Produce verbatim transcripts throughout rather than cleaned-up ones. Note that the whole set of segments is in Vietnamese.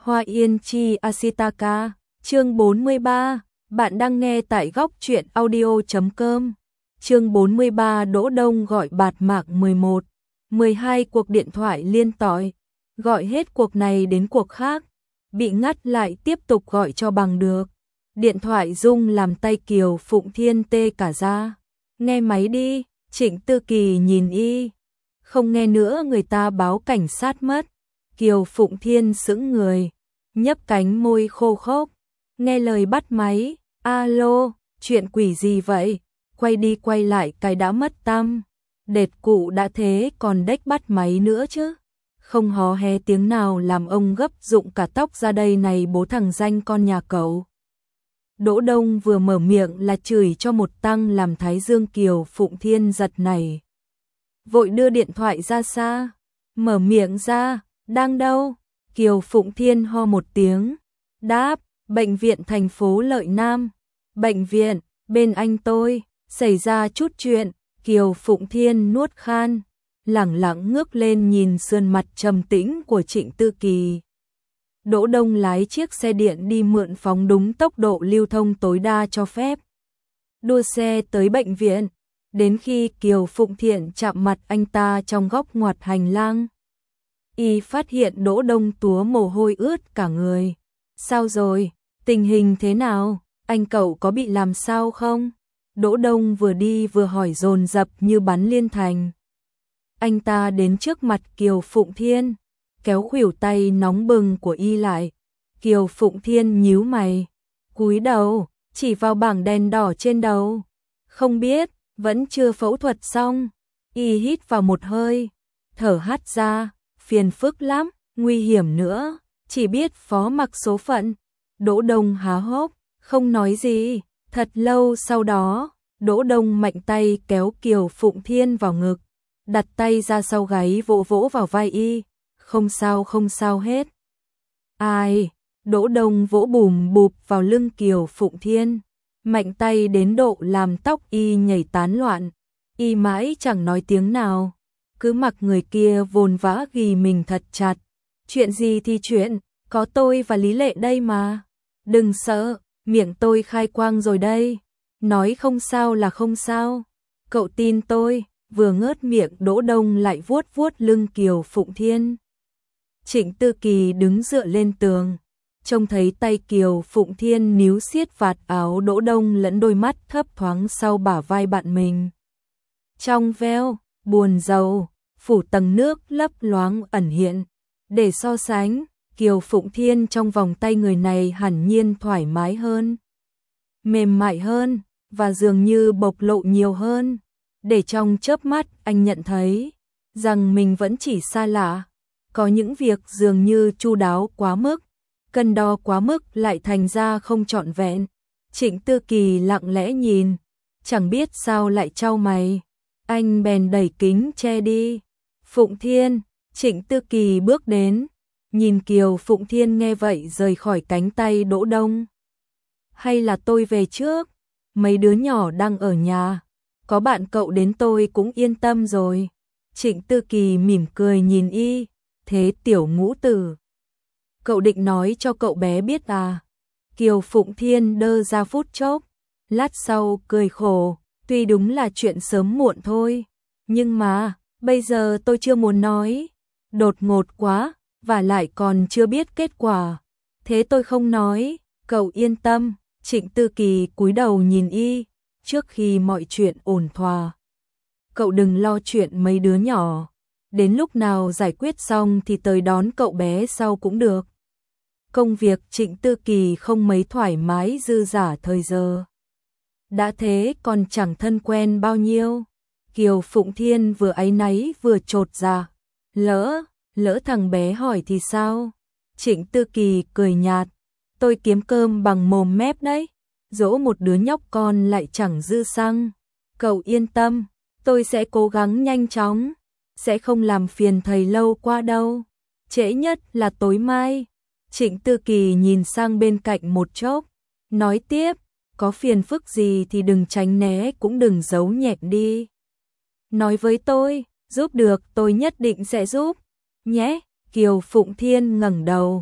Hoa Yên Chi Asitaka, chương bốn mươi ba, bạn đang nghe tại góc truyện audio chấm com. Chương bốn mươi ba Đỗ Đông gọi bạt mạc mười một, mười hai cuộc điện thoại liên tỏi, gọi hết cuộc này đến cuộc khác, bị ngắt lại tiếp tục gọi cho bằng được. Điện thoại rung làm tay Kiều Phụng Thiên tê cả ra. Nghe máy đi, Trịnh Tư Kỳ nhìn y. Không nghe nữa người ta báo cảnh sát mất. Kiều Phụng Thiên sững người, nhấp cánh môi khô khốc, nghe lời bắt máy. Alo, chuyện quỷ gì vậy? Quay đi quay lại cái đã mất tăm. Đệt cụ đã thế còn đếch bắt máy nữa chứ. Không hò he tiếng nào làm ông gấp rụng cả tóc ra đây này bố thằng danh con nhà cậu. Đỗ Đông vừa mở miệng là chửi cho một tăng làm Thái Dương Kiều Phụng Thiên giật này. Vội đưa điện thoại ra xa, mở miệng ra, đang đâu? Kiều Phụng Thiên ho một tiếng, đáp, bệnh viện thành phố Lợi Nam. Bệnh viện, bên anh tôi, xảy ra chút chuyện. Kiều Phụng Thiên nuốt khan, lẳng lặng ngước lên nhìn sườn mặt trầm tĩnh của Trịnh Tư Kỳ. Đỗ Đông lái chiếc xe điện đi mượn phóng đúng tốc độ lưu thông tối đa cho phép. Đua xe tới bệnh viện, đến khi Kiều Phụng Thiên chạm mặt anh ta trong góc ngoặt hành lang. Y phát hiện Đỗ Đông túa mồ hôi ướt cả người. Sao rồi? Tình hình thế nào? Anh cậu có bị làm sao không? Đỗ Đông vừa đi vừa hỏi dồn dập như bắn liên thành. Anh ta đến trước mặt Kiều Phụng Thiên, kéo khuỷu tay nóng bừng của y lại. Kiều Phụng Thiên nhíu mày, cúi đầu, chỉ vào bảng đèn đỏ trên đầu. Không biết, vẫn chưa phẫu thuật xong. Y hít vào một hơi, thở hắt ra, phiền phức lắm, nguy hiểm nữa, chỉ biết phó mặc số phận. Đỗ Đông há hốc, không nói gì. Thật lâu sau đó, Đỗ Đông mạnh tay kéo Kiều Phụng Thiên vào ngực, đặt tay ra sau gáy vỗ vỗ vào vai y. Không sao không sao hết. Ai? Đỗ Đông vỗ bùm bụp vào lưng Kiều Phụng Thiên, mạnh tay đến độ làm tóc y nhảy tán loạn. Y mãi chẳng nói tiếng nào, cứ mặc người kia vồn vã ghi mình thật chặt. Chuyện gì thì chuyện, có tôi và Lý Lệ đây mà. Đừng sợ, miệng tôi khai quang rồi đây. Nói không sao là không sao. Cậu tin tôi. Vừa ngớt miệng Đỗ Đông lại vuốt vuốt lưng Kiều Phụng Thiên. Trịnh Tư Kỳ đứng dựa lên tường, trông thấy tay Kiều Phụng Thiên níu siết vạt áo Đỗ Đông lẫn đôi mắt thấp thoáng sau bả vai bạn mình. Trong veo, buồn rầu, phủ tầng nước lấp loáng ẩn hiện. Để so sánh, Kiều Phụng Thiên trong vòng tay người này hẳn nhiên thoải mái hơn, mềm mại hơn, và dường như bộc lộ nhiều hơn. Để trong chớp mắt anh nhận thấy rằng mình vẫn chỉ xa lạ. Có những việc dường như chu đáo quá mức, cân đo quá mức lại thành ra không trọn vẹn. Trịnh Tư Kỳ lặng lẽ nhìn, chẳng biết sao lại chau mày. Anh bèn đẩy kính che đi. Phụng Thiên, Trịnh Tư Kỳ bước đến, nhìn Kiều Phụng Thiên nghe vậy rời khỏi cánh tay Đỗ Đông. Hay là tôi về trước, mấy đứa nhỏ đang ở nhà. Có bạn cậu đến tôi cũng yên tâm rồi. Trịnh Tư Kỳ mỉm cười nhìn y. Thế tiểu ngũ tử, cậu định nói cho cậu bé biết à? Kiều Phụng Thiên đơ ra phút chốc, lát sau cười khổ. Tuy đúng là chuyện sớm muộn thôi, nhưng mà bây giờ tôi chưa muốn nói. Đột ngột quá, và lại còn chưa biết kết quả. Thế tôi không nói, cậu yên tâm. Trịnh Tư Kỳ cúi đầu nhìn y. Trước khi mọi chuyện ổn thỏa, cậu đừng lo chuyện mấy đứa nhỏ. Đến lúc nào giải quyết xong thì tới đón cậu bé sau cũng được. Công việc Trịnh Tư Kỳ không mấy thoải mái dư dả thời giờ. Đã thế còn chẳng thân quen bao nhiêu. Kiều Phụng Thiên vừa áy náy vừa chột dạ. Lỡ, lỡ thằng bé hỏi thì sao? Trịnh Tư Kỳ cười nhạt. Tôi kiếm cơm bằng mồm mép đấy. Dỗ một đứa nhóc con lại chẳng dư xăng. Cậu yên tâm, tôi sẽ cố gắng nhanh chóng, sẽ không làm phiền thầy lâu qua đâu. Trễ nhất là tối mai. Trịnh Tư Kỳ nhìn sang bên cạnh một chốc, nói tiếp, có phiền phức gì thì đừng tránh né cũng đừng giấu nhẹm đi. Nói với tôi, giúp được tôi nhất định sẽ giúp, nhé. Kiều Phụng Thiên ngẩng đầu,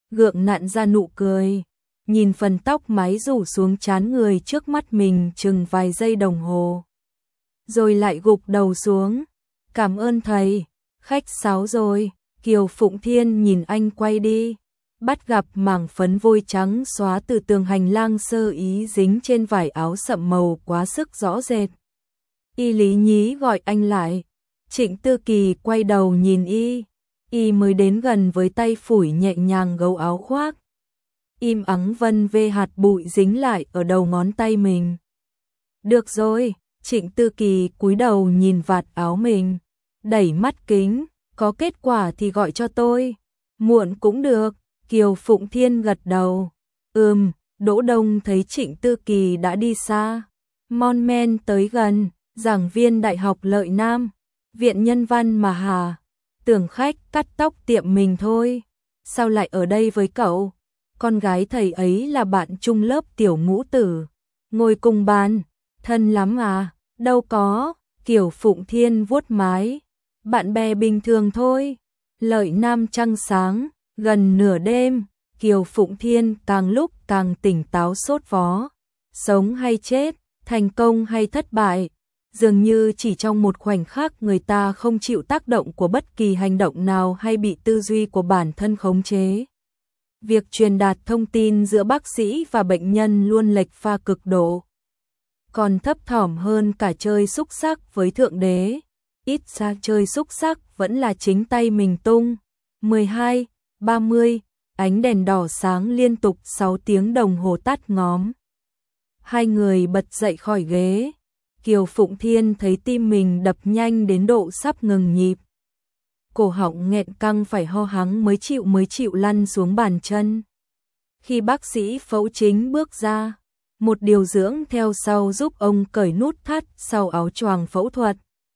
gượng nặn ra nụ cười, nhìn phần tóc mái rủ xuống trán người trước mắt mình chừng vài giây đồng hồ. Rồi lại gục đầu xuống. Cảm ơn thầy, khách sáo rồi. Kiều Phụng Thiên nhìn anh quay đi, bắt gặp mảng phấn vôi trắng xóa từ tường hành lang sơ ý dính trên vải áo sậm màu quá sức rõ rệt. Y lý nhí gọi anh lại. Trịnh Tư Kỳ quay đầu nhìn y, y mới đến gần với tay phủi nhẹ nhàng gấu áo khoác. Im ắng vân vê hạt bụi dính lại ở đầu ngón tay mình. Được rồi, Trịnh Tư Kỳ cúi đầu nhìn vạt áo mình, đẩy mắt kính, có kết quả thì gọi cho tôi. Muộn cũng được. Kiều Phụng Thiên gật đầu. Ừm, Đỗ Đông thấy Trịnh Tư Kỳ đã đi xa. Mon men tới gần, giảng viên Đại học Lợi Nam, viện nhân văn mà hà. Tưởng khách cắt tóc tiệm mình thôi. Sao lại ở đây với cậu? Con gái thầy ấy là bạn chung lớp tiểu ngũ tử. Ngồi cùng bàn, thân lắm à? Đâu có, Kiều Phụng Thiên vuốt mái. Bạn bè bình thường thôi. Lợi Nam trăng sáng, gần nửa đêm, Kiều Phụng Thiên càng lúc càng tỉnh táo sốt vó. Sống hay chết, thành công hay thất bại, dường như chỉ trong một khoảnh khắc người ta không chịu tác động của bất kỳ hành động nào hay bị tư duy của bản thân khống chế. Việc truyền đạt thông tin giữa bác sĩ và bệnh nhân luôn lệch pha cực độ. Còn thấp thỏm hơn cả chơi xúc xắc với Thượng Đế. Ít ra chơi xúc xắc vẫn là chính tay mình tung. mười hai, ba mươi, ánh đèn đỏ sáng liên tục sáu tiếng đồng hồ tắt ngóm. Hai người bật dậy khỏi ghế. Kiều Phụng Thiên thấy tim mình đập nhanh đến độ sắp ngừng nhịp. Cổ họng nghẹn căng phải ho hắng mới chịu mới chịu lăn xuống bàn chân. Khi bác sĩ phẫu chính bước ra, một điều dưỡng theo sau giúp ông cởi nút thắt sau áo choàng phẫu thuật.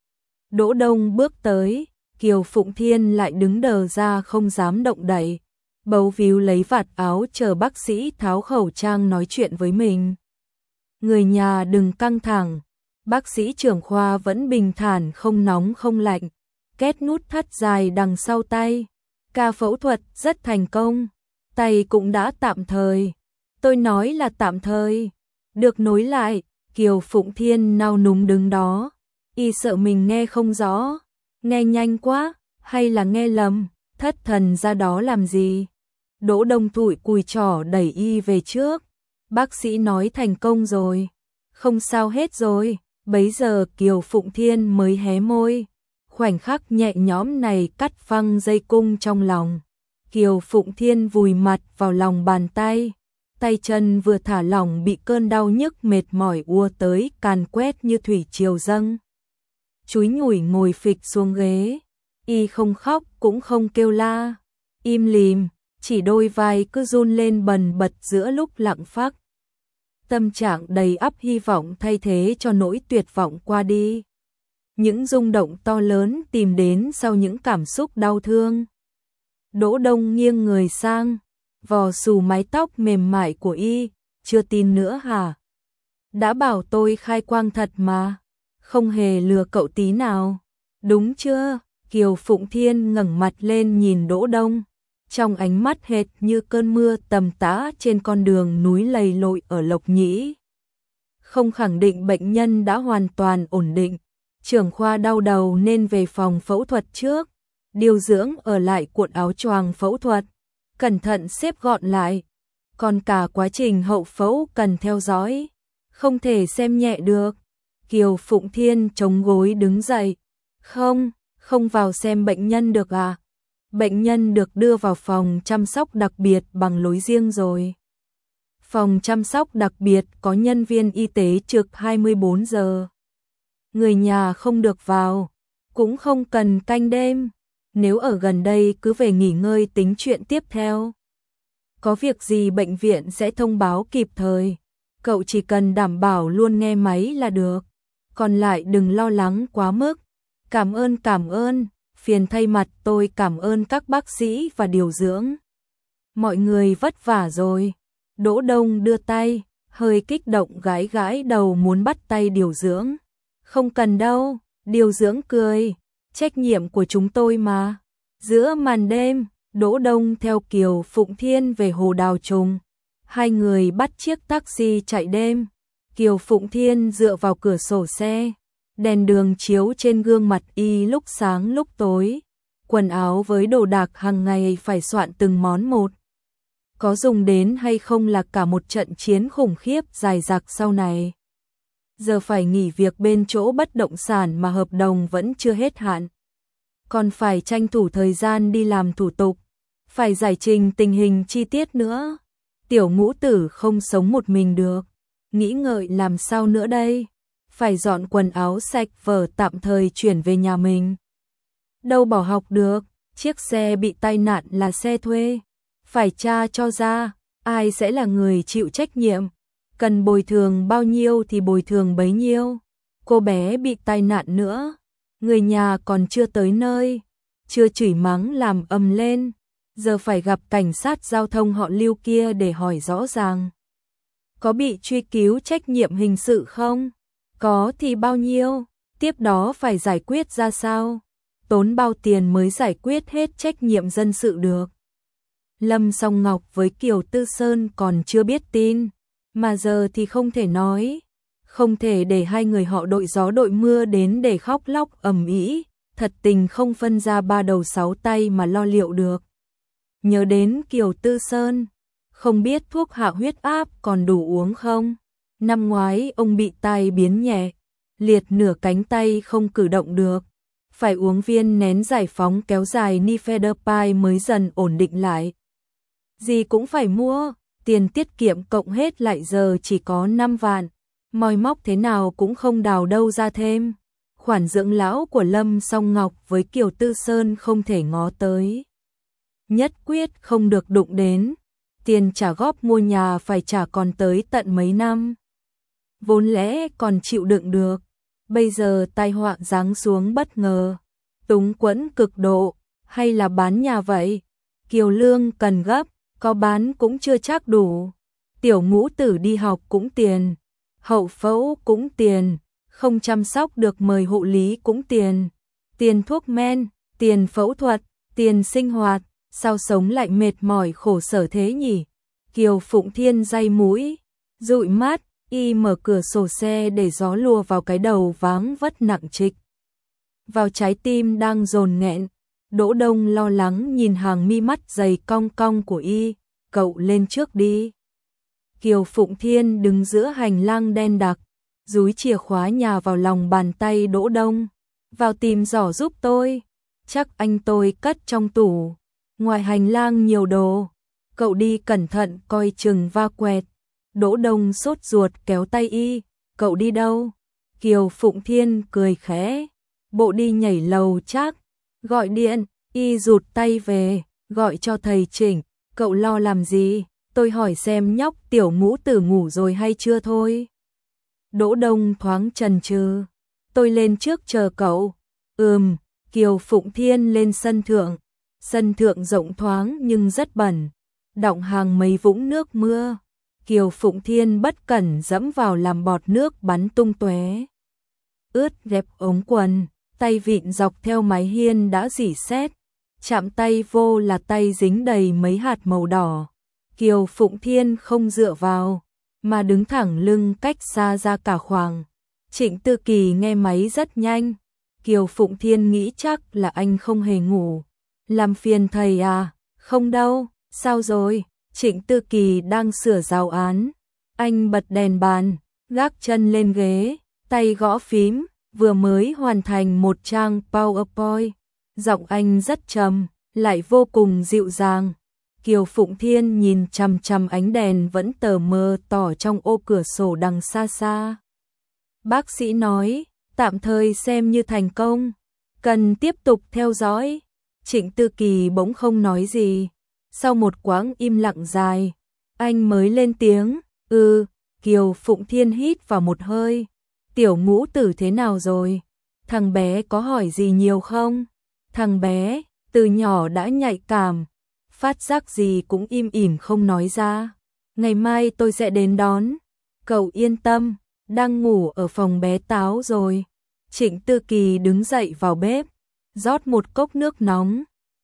Đỗ Đông bước tới, Kiều Phụng Thiên lại đứng đờ ra không dám động đậy, bấu víu lấy vạt áo chờ bác sĩ tháo khẩu trang nói chuyện với mình. Người nhà đừng căng thẳng, bác sĩ trưởng khoa vẫn bình thản không nóng không lạnh, kết nút thắt dài đằng sau tay. Ca phẫu thuật rất thành công, tay cũng đã tạm thời. Tôi nói là tạm thời, được nối lại. Kiều Phụng Thiên nao núng đứng đó, y sợ mình nghe không rõ, nghe nhanh quá, hay là nghe lầm, thất thần ra đó làm gì. Đỗ Đông thụi cùi trỏ đẩy y về trước. Bác sĩ nói thành công rồi, không sao hết rồi. Bấy giờ Kiều Phụng Thiên mới hé môi. Khoảnh khắc nhẹ nhõm này cắt phăng dây cung trong lòng. Kiều Phụng Thiên vùi mặt vào lòng bàn tay. Tay chân vừa thả lỏng bị cơn đau nhức mệt mỏi ùa tới càn quét như thủy triều dâng. Chúi nhủi ngồi phịch xuống ghế. Y không khóc cũng không kêu la. Im lìm, chỉ đôi vai cứ run lên bần bật giữa lúc lặng phắc. Tâm trạng đầy ắp hy vọng thay thế cho nỗi tuyệt vọng qua đi. Những rung động to lớn tìm đến sau những cảm xúc đau thương. Đỗ Đông nghiêng người sang, vò xù mái tóc mềm mại của y. Chưa tin nữa hả? Đã bảo tôi khai quang thật mà, không hề lừa cậu tí nào. Đúng chưa? Kiều Phụng Thiên ngẩng mặt lên nhìn Đỗ Đông, trong ánh mắt hệt như cơn mưa tầm tã trên con đường núi lầy lội ở Lộc Nhĩ. Không khẳng định bệnh nhân đã hoàn toàn ổn định, trưởng khoa đau đầu nên về phòng phẫu thuật trước. Điều dưỡng ở lại cuộn áo choàng phẫu thuật, cẩn thận xếp gọn lại. Còn cả quá trình hậu phẫu cần theo dõi, không thể xem nhẹ được. Kiều Phụng Thiên chống gối đứng dậy. Không, không vào xem bệnh nhân được à? Bệnh nhân được đưa vào phòng chăm sóc đặc biệt bằng lối riêng rồi. Phòng chăm sóc đặc biệt có nhân viên y tế trực hai mươi bốn giờ. Người nhà không được vào, cũng không cần canh đêm. Nếu ở gần đây cứ về nghỉ ngơi tính chuyện tiếp theo. Có việc gì bệnh viện sẽ thông báo kịp thời. Cậu chỉ cần đảm bảo luôn nghe máy là được. Còn lại đừng lo lắng quá mức. Cảm ơn cảm ơn, phiền thay mặt tôi cảm ơn các bác sĩ và điều dưỡng. Mọi người vất vả rồi. Đỗ Đông đưa tay, hơi kích động gãi gãi đầu muốn bắt tay điều dưỡng. Không cần đâu, điều dưỡng cười. Trách nhiệm của chúng tôi mà. Giữa màn đêm, Đỗ Đông theo Kiều Phụng Thiên về Hồ Đào Trùng. Hai người bắt chiếc taxi chạy đêm. Kiều Phụng Thiên dựa vào cửa sổ xe, đèn đường chiếu trên gương mặt y lúc sáng lúc tối. Quần áo với đồ đạc hàng ngày phải soạn từng món một. Có dùng đến hay không là cả một trận chiến khủng khiếp dài dặc sau này. Giờ phải nghỉ việc bên chỗ bất động sản mà hợp đồng vẫn chưa hết hạn. Còn phải tranh thủ thời gian đi làm thủ tục, phải giải trình tình hình chi tiết nữa. Tiểu Ngũ Tử không sống một mình được, nghĩ ngợi làm sao nữa đây, phải dọn quần áo sạch vở tạm thời chuyển về nhà mình. Đâu bỏ học được, chiếc xe bị tai nạn là xe thuê, phải tra cho ra, ai sẽ là người chịu trách nhiệm, cần bồi thường bao nhiêu thì bồi thường bấy nhiêu. Cô bé bị tai nạn nữa, người nhà còn chưa tới nơi, chưa chửi mắng làm ầm lên, giờ phải gặp cảnh sát giao thông họ Lưu kia để hỏi rõ ràng. Có bị truy cứu trách nhiệm hình sự không? Có thì bao nhiêu? Tiếp đó phải giải quyết ra sao? Tốn bao tiền mới giải quyết hết trách nhiệm dân sự được? Lâm Song Ngọc với Kiều Tư Sơn còn chưa biết tin, mà giờ thì không thể nói, không thể để hai người họ đội gió đội mưa đến để khóc lóc ầm ĩ, thật tình không phân ra ba đầu sáu tay mà lo liệu được. Nhớ đến Kiều Tư Sơn, không biết thuốc hạ huyết áp còn đủ uống không? Năm ngoái ông bị tai biến nhẹ, liệt nửa cánh tay không cử động được, phải uống viên nén giải phóng kéo dài Nifedipine mới dần ổn định lại. Gì cũng phải mua, tiền tiết kiệm cộng hết lại giờ chỉ có năm vạn, moi móc thế nào cũng không đào đâu ra thêm. Khoản dưỡng lão của Lâm Song Ngọc với Kiều Tư Sơn không thể ngó tới. Nhất quyết không được đụng đến, tiền trả góp mua nhà phải trả còn tới tận mấy năm. Vốn lẽ còn chịu đựng được, bây giờ tai họa giáng xuống bất ngờ, túng quẫn cực độ, hay là bán nhà vậy? Kiều Lương cần gấp, có bán cũng chưa chắc đủ. Tiểu Ngũ Tử đi học cũng tiền, hậu phẫu cũng tiền, không chăm sóc được mời hộ lý cũng tiền, tiền thuốc men, tiền phẫu thuật, tiền sinh hoạt, sao sống lại mệt mỏi khổ sở thế nhỉ? Kiều Phụng Thiên day mũi, dụi mắt, y mở cửa sổ xe để gió lùa vào cái đầu váng vất nặng trịch. Vào trái tim đang dồn nghẹn, Đỗ Đông lo lắng nhìn hàng mi mắt dày cong cong của y, cậu lên trước đi. Kiều Phụng Thiên đứng giữa hành lang đen đặc, dúi chìa khóa nhà vào lòng bàn tay Đỗ Đông. Vào tìm giỏ giúp tôi, chắc anh tôi cất trong tủ. Ngoài hành lang nhiều đồ, cậu đi cẩn thận coi chừng va quẹt. Đỗ Đông sốt ruột kéo tay y, cậu đi đâu? Kiều Phụng Thiên cười khẽ, bộ đi nhảy lầu chắc. Gọi điện, y rụt tay về, gọi cho thầy Trịnh, cậu lo làm gì? Tôi hỏi xem nhóc Tiểu Ngũ Tử ngủ rồi hay chưa thôi. Đỗ Đông thoáng chần chừ, tôi lên trước chờ cậu. Ừm, Kiều Phụng Thiên lên sân thượng. Sân thượng rộng thoáng nhưng rất bẩn, đọng hàng mấy vũng nước mưa. Kiều Phụng Thiên bất cẩn dẫm vào làm bọt nước bắn tung tóe, ướt rẹp ống quần, tay vịn dọc theo mái hiên đã rỉ sét, chạm tay vô là tay dính đầy mấy hạt màu đỏ. Kiều Phụng Thiên không dựa vào, mà đứng thẳng lưng cách xa ra cả khoảng. Trịnh Tư Kỳ nghe máy rất nhanh. Kiều Phụng Thiên nghĩ chắc là anh không hề ngủ. Làm phiền thầy à? Không đâu, sao rồi? Trịnh Tư Kỳ đang sửa giáo án. Anh bật đèn bàn, gác chân lên ghế, tay gõ phím, vừa mới hoàn thành một trang PowerPoint. Giọng anh rất trầm, lại vô cùng dịu dàng. Kiều Phụng Thiên nhìn chằm chằm ánh đèn vẫn tờ mờ tỏ trong ô cửa sổ đằng xa xa. Bác sĩ nói, tạm thời xem như thành công, cần tiếp tục theo dõi. Trịnh Tư Kỳ bỗng không nói gì. Sau một quãng im lặng dài, anh mới lên tiếng, ừ. Kiều Phụng Thiên hít vào một hơi. Tiểu Ngũ Tử thế nào rồi? Thằng bé có hỏi gì nhiều không? Thằng bé, từ nhỏ đã nhạy cảm, phát giác gì cũng im ỉm không nói ra. Ngày mai tôi sẽ đến đón. Cậu yên tâm, đang ngủ ở phòng bé Táo rồi. Trịnh Tư Kỳ đứng dậy vào bếp, rót một cốc nước nóng.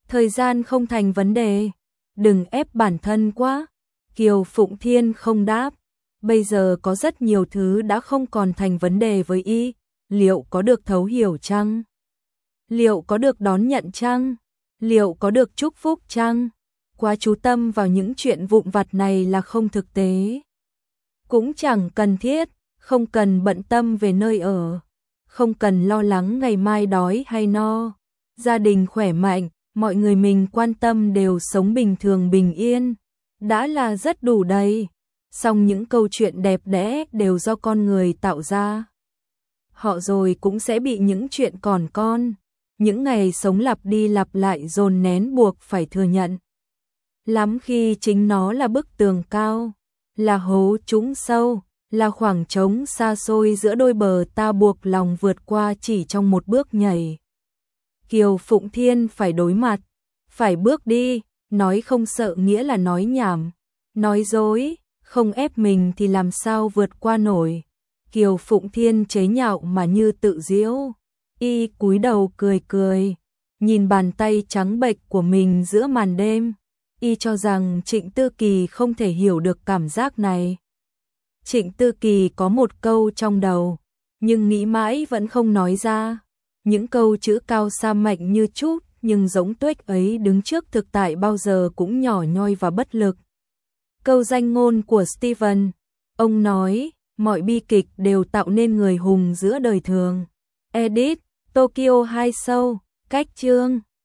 Thời gian không thành vấn đề, đừng ép bản thân quá. Kiều Phụng Thiên không đáp, bây giờ có rất nhiều thứ đã không còn thành vấn đề với y, liệu có được thấu hiểu chăng? Liệu có được đón nhận chăng? Liệu có được chúc phúc chăng? Quá chú tâm vào những chuyện vụn vặt này là không thực tế. Cũng chẳng cần thiết, không cần bận tâm về nơi ở, không cần lo lắng ngày mai đói hay no. Gia đình khỏe mạnh, mọi người mình quan tâm đều sống bình thường bình yên, đã là rất đủ đầy. Song những câu chuyện đẹp đẽ đều do con người tạo ra. Họ rồi cũng sẽ bị những chuyện còn con, những ngày sống lặp đi lặp lại dồn nén buộc phải thừa nhận. Lắm khi chính nó là bức tường cao, là hố trũng sâu, là khoảng trống xa xôi giữa đôi bờ ta buộc lòng vượt qua chỉ trong một bước nhảy. Kiều Phụng Thiên phải đối mặt, phải bước đi, nói không sợ nghĩa là nói nhảm, nói dối, không ép mình thì làm sao vượt qua nổi. Kiều Phụng Thiên chế nhạo mà như tự giễu, y cúi đầu cười cười, nhìn bàn tay trắng bệch của mình giữa màn đêm, y cho rằng Trịnh Tư Kỳ không thể hiểu được cảm giác này. Trịnh Tư Kỳ có một câu trong đầu, nhưng nghĩ mãi vẫn không nói ra. Những câu chữ cao xa mạnh như chút, nhưng giống tuếch ấy đứng trước thực tại bao giờ cũng nhỏ nhoi và bất lực. Câu danh ngôn của Steven, ông nói, mọi bi kịch đều tạo nên người hùng giữa đời thường. Edit, Tokyo hai Show, cách chương.